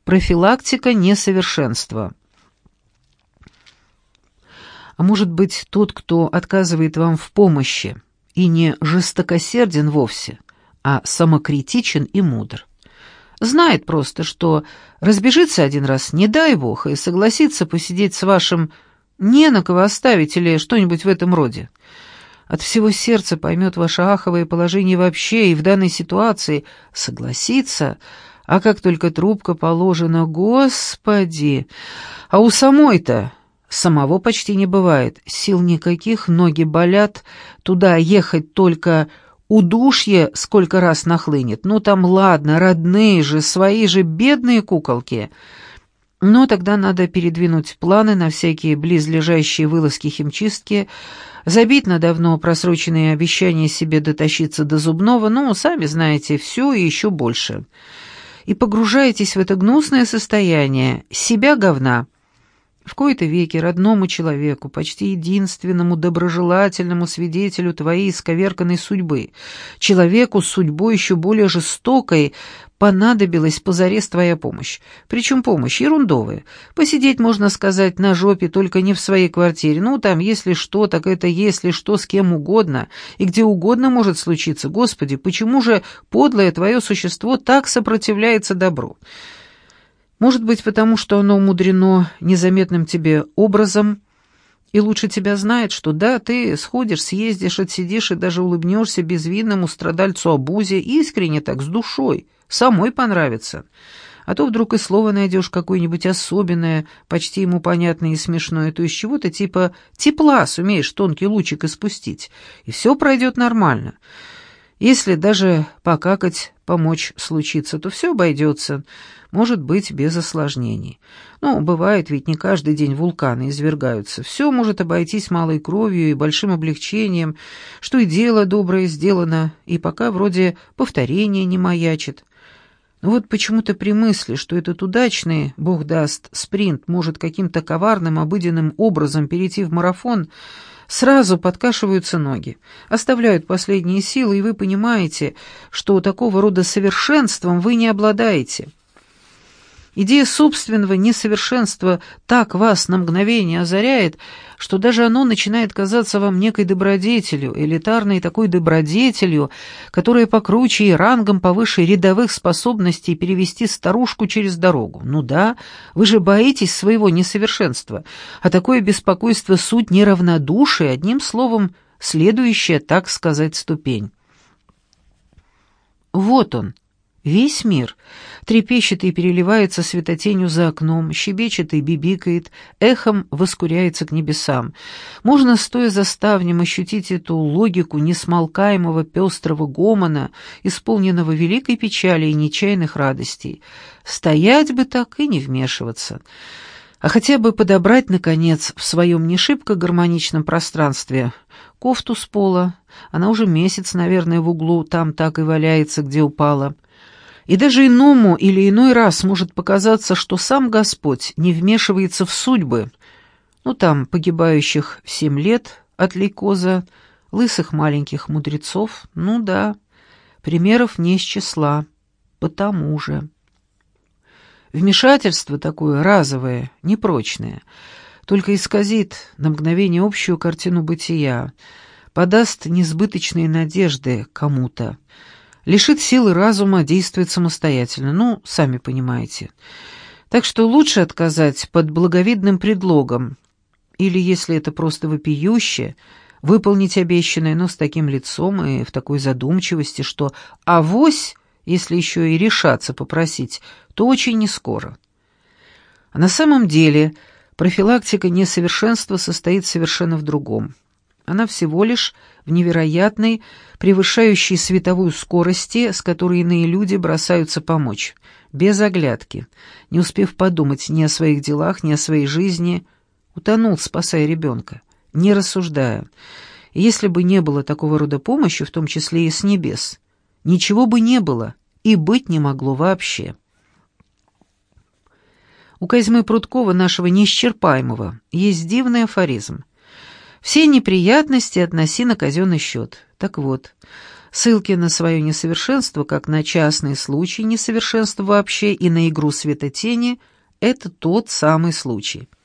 Профилактика несовершенства. А может быть, тот, кто отказывает вам в помощи, и не жестокосерден вовсе, а самокритичен и мудр. Знает просто, что разбежится один раз, не дай бог, и согласится посидеть с вашим «не на кого оставить» или что-нибудь в этом роде. От всего сердца поймет ваше аховое положение вообще и в данной ситуации согласится, а как только трубка положена, Господи! А у самой-то самого почти не бывает, сил никаких, ноги болят, туда ехать только удушье сколько раз нахлынет. Ну там ладно, родные же, свои же бедные куколки. Но тогда надо передвинуть планы на всякие близлежащие вылазки химчистки, забить на давно просроченные обещания себе дотащиться до зубного, ну, сами знаете, все и еще больше. И погружаетесь в это гнусное состояние себя говна. В кои-то веки родному человеку, почти единственному доброжелательному свидетелю твоей исковерканной судьбы, человеку с судьбой еще более жестокой, понадобилась позарез твоя помощь. Причем помощь ерундовая. Посидеть, можно сказать, на жопе, только не в своей квартире. Ну, там, если что, так это если что с кем угодно, и где угодно может случиться. Господи, почему же подлое твое существо так сопротивляется добру? Может быть, потому что оно умудрено незаметным тебе образом и лучше тебя знает, что да, ты сходишь, съездишь, отсидишь и даже улыбнешься безвинному страдальцу-обузе, искренне так, с душой, самой понравится. А то вдруг и слово найдешь какое-нибудь особенное, почти ему понятное и смешное, то из чего-то типа тепла сумеешь тонкий лучик испустить, и все пройдет нормально. Если даже покакать помочь случится, то все обойдется, может быть, без осложнений. Ну, бывает, ведь не каждый день вулканы извергаются. Все может обойтись малой кровью и большим облегчением, что и дело доброе сделано, и пока вроде повторение не маячит. Но вот почему-то при мысли, что этот удачный, бог даст, спринт может каким-то коварным, обыденным образом перейти в марафон, сразу подкашиваются ноги, оставляют последние силы, и вы понимаете, что такого рода совершенством вы не обладаете. Идея собственного несовершенства так вас на мгновение озаряет, что даже оно начинает казаться вам некой добродетелью, элитарной такой добродетелью, которая покруче и рангом повыше рядовых способностей перевести старушку через дорогу. Ну да, вы же боитесь своего несовершенства, а такое беспокойство суть неравнодушия, одним словом, следующая, так сказать, ступень. Вот он. Весь мир трепещет и переливается светотенью за окном, щебечет и бибикает, эхом воскуряется к небесам. Можно, стоя за ставнем, ощутить эту логику несмолкаемого пестрого гомона, исполненного великой печали и нечаянных радостей. Стоять бы так и не вмешиваться. А хотя бы подобрать, наконец, в своем не шибко гармоничном пространстве кофту с пола, она уже месяц, наверное, в углу, там так и валяется, где упала. И даже иному или иной раз может показаться, что сам Господь не вмешивается в судьбы, ну там, погибающих в 7 лет от лейкоза, лысых маленьких мудрецов, ну да, примеров не из числа, потому же. Вмешательство такое разовое, непрочное, только исказит на мгновение общую картину бытия, подаст несбыточные надежды кому-то, лишит силы разума действовать самостоятельно, ну, сами понимаете. Так что лучше отказать под благовидным предлогом, или, если это просто вопиюще, выполнить обещанное, но с таким лицом и в такой задумчивости, что авось, если еще и решаться попросить, то очень нескоро. А на самом деле профилактика несовершенства состоит совершенно в другом. Она всего лишь в невероятной, превышающей световую скорости, с которой иные люди бросаются помочь, без оглядки, не успев подумать ни о своих делах, ни о своей жизни, утонул, спасая ребенка, не рассуждая. И если бы не было такого рода помощи, в том числе и с небес, ничего бы не было и быть не могло вообще. У Козьмы Прудкова, нашего неисчерпаемого, есть дивный афоризм: «Все неприятности относи на казенный счет». Так вот, Ссылки на свое несовершенство, как на частный случай несовершенства вообще и на игру светотени — это тот самый случай.